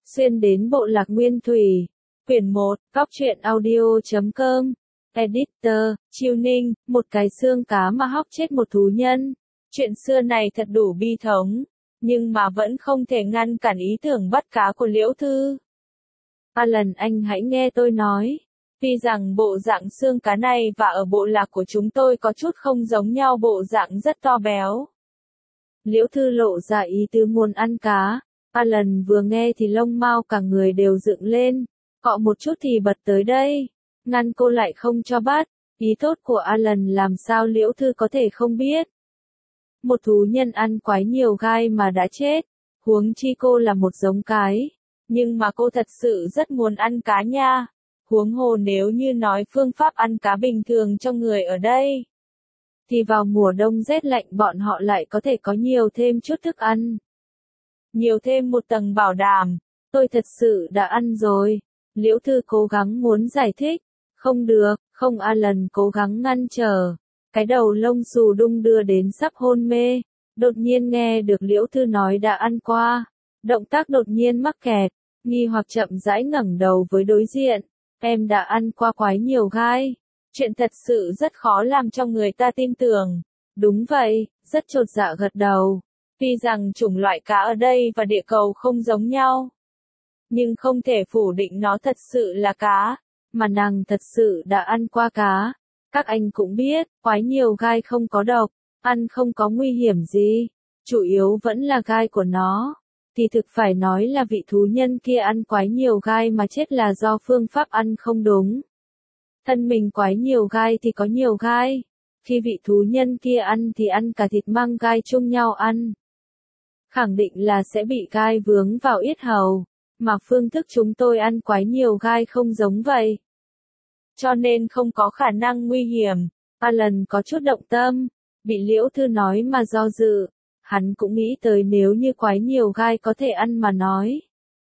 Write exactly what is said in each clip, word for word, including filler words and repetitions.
Xuyên đến bộ lạc Nguyên Thủy. Quyển một, Góc truyện audio chấm com. Editor, Chiêu Ninh, một cái xương cá mà hóc chết một thú nhân. Chuyện xưa này thật đủ bi thống, nhưng mà vẫn không thể ngăn cản ý tưởng bắt cá của Liễu Thư. Alan, anh hãy nghe tôi nói. Tuy rằng bộ dạng xương cá này và ở bộ lạc của chúng tôi có chút không giống nhau, bộ dạng rất to béo. Liễu Thư lộ ra ý tứ muốn ăn cá. Alan vừa nghe thì lông mao cả người đều dựng lên, cọ một chút thì bật tới đây, ngăn cô lại không cho bắt. Ý tốt của Alan làm sao Liễu Thư có thể không biết. Một thú nhân ăn quái nhiều gai mà đã chết, huống chi cô là một giống cái, nhưng mà cô thật sự rất muốn ăn cá nha. Huống hồ nếu như nói phương pháp ăn cá bình thường cho người ở đây, thì vào mùa đông rét lạnh bọn họ lại có thể có nhiều thêm chút thức ăn. Nhiều thêm một tầng bảo đảm, tôi thật sự đã ăn rồi. Liễu Thư cố gắng muốn giải thích. Không được, không. Alan cố gắng ngăn trở. Cái đầu lông xù đung đưa đến sắp hôn mê. Đột nhiên nghe được Liễu Thư nói đã ăn qua. Động tác đột nhiên mắc kẹt, nghi hoặc chậm rãi ngẩng đầu với đối diện. Em đã ăn qua quái nhiều gai. Chuyện thật sự rất khó làm cho người ta tin tưởng. Đúng vậy, rất chột dạ gật đầu. Tuy rằng chủng loại cá ở đây và địa cầu không giống nhau, nhưng không thể phủ định nó thật sự là cá, mà nàng thật sự đã ăn qua cá. Các anh cũng biết, quái nhiều gai không có độc, ăn không có nguy hiểm gì, chủ yếu vẫn là gai của nó. Thì thực phải nói là vị thú nhân kia ăn quái nhiều gai mà chết là do phương pháp ăn không đúng. Thân mình quái nhiều gai thì có nhiều gai, khi vị thú nhân kia ăn thì ăn cả thịt mang gai chung nhau ăn. Khẳng định là sẽ bị gai vướng vào yết hầu, mà phương thức chúng tôi ăn quái nhiều gai không giống vậy. Cho nên không có khả năng nguy hiểm. Alan có chút động tâm, bị Liễu Thư nói mà do dự. Hắn cũng nghĩ tới nếu như quái nhiều gai có thể ăn mà nói.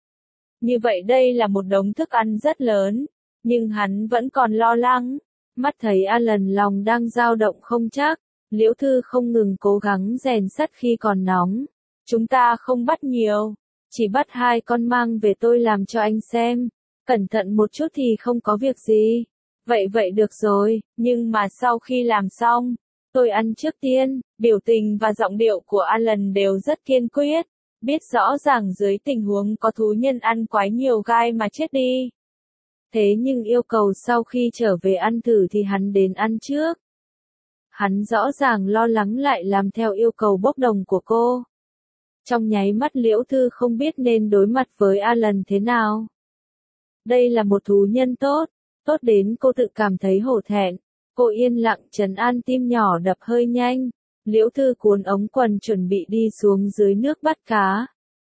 Như vậy đây là một đống thức ăn rất lớn, nhưng hắn vẫn còn lo lắng. Mắt thấy Alan lòng đang dao động không chắc, Liễu Thư không ngừng cố gắng rèn sắt khi còn nóng. Chúng ta không bắt nhiều, chỉ bắt hai con mang về tôi làm cho anh xem. Cẩn thận một chút thì không có việc gì. Vậy vậy được rồi, nhưng mà sau khi làm xong, tôi ăn trước tiên. Biểu tình và giọng điệu của Alan đều rất kiên quyết, biết rõ ràng dưới tình huống có thú nhân ăn quái nhiều gai mà chết đi. Thế nhưng yêu cầu sau khi trở về ăn thử thì hắn đến ăn trước. Hắn rõ ràng lo lắng lại làm theo yêu cầu bốc đồng của cô. Trong nháy mắt Liễu Thư không biết nên đối mặt với Alan thế nào. Đây là một thú nhân tốt, tốt đến cô tự cảm thấy hổ thẹn. Cô yên lặng trấn an tim nhỏ đập hơi nhanh. Liễu Thư cuốn ống quần chuẩn bị đi xuống dưới nước bắt cá.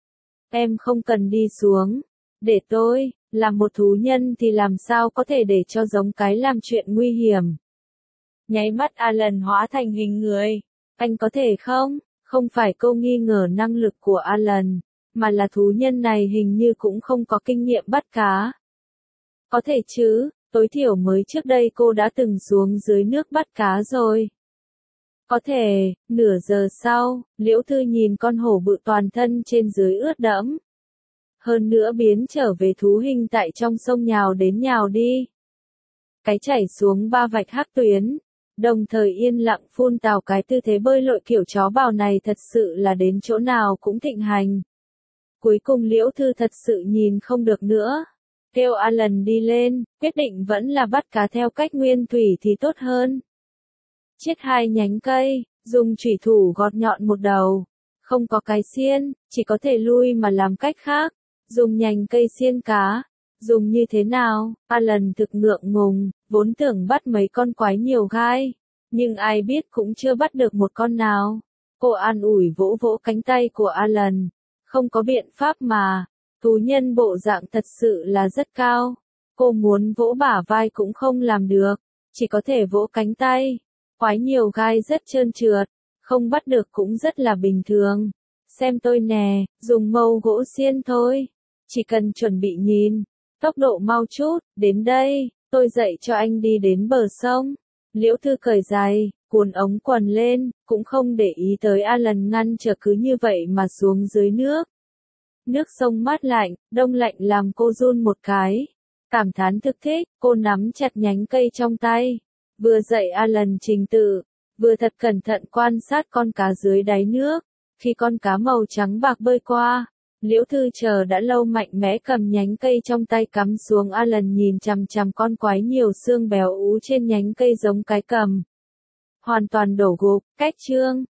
Em không cần đi xuống, để tôi, là một thú nhân thì làm sao có thể để cho giống cái làm chuyện nguy hiểm. Nháy mắt Alan hóa thành hình người. Anh có thể không? Không phải cô nghi ngờ năng lực của Alan, mà là thú nhân này hình như cũng không có kinh nghiệm bắt cá. Có thể chứ, tối thiểu mới trước đây cô đã từng xuống dưới nước bắt cá rồi. Có thể. Nửa giờ sau, Liễu Thư nhìn con hổ bự toàn thân trên dưới ướt đẫm. Hơn nữa biến trở về thú hình tại trong sông nhào đến nhào đi. Cái chảy xuống ba vạch hắc tuyến. Đồng thời yên lặng phun tào cái tư thế bơi lội kiểu chó bào này thật sự là đến chỗ nào cũng thịnh hành. Cuối cùng Liễu Thư thật sự nhìn không được nữa. Kêu Alan đi lên, quyết định vẫn là bắt cá theo cách nguyên thủy thì tốt hơn. Chiết hai nhánh cây, dùng chủy thủ gọt nhọn một đầu. Không có cái xiên, chỉ có thể lui mà làm cách khác. Dùng nhành cây xiên cá. Dùng như thế nào? Alan thực ngượng ngùng, vốn tưởng bắt mấy con quái nhiều gai, nhưng ai biết cũng chưa bắt được một con nào. Cô an ủi vỗ vỗ cánh tay của Alan. Không có biện pháp mà, thú nhân bộ dạng thật sự là rất cao. Cô muốn vỗ bả vai cũng không làm được, chỉ có thể vỗ cánh tay. Quái nhiều gai rất trơn trượt, không bắt được cũng rất là bình thường. Xem tôi nè, dùng mâu gỗ xiên thôi, chỉ cần chuẩn bị nhìn. Tốc độ mau chút, đến đây, tôi dạy cho anh đi đến bờ sông. Liễu Thư cởi giày, cuốn ống quần lên, cũng không để ý tới Alan ngăn trở cứ như vậy mà xuống dưới nước. Nước sông mát lạnh, đông lạnh làm cô run một cái. Cảm thán thực thích, cô nắm chặt nhánh cây trong tay. Vừa dạy Alan trình tự, vừa thật cẩn thận quan sát con cá dưới đáy nước. Khi con cá màu trắng bạc bơi qua, Liễu Thư chờ đã lâu mạnh mẽ cầm nhánh cây trong tay cắm xuống. Alan nhìn chằm chằm con quái nhiều xương béo ú trên nhánh cây giống cái cầm. Hoàn toàn đổ gục, cách chương.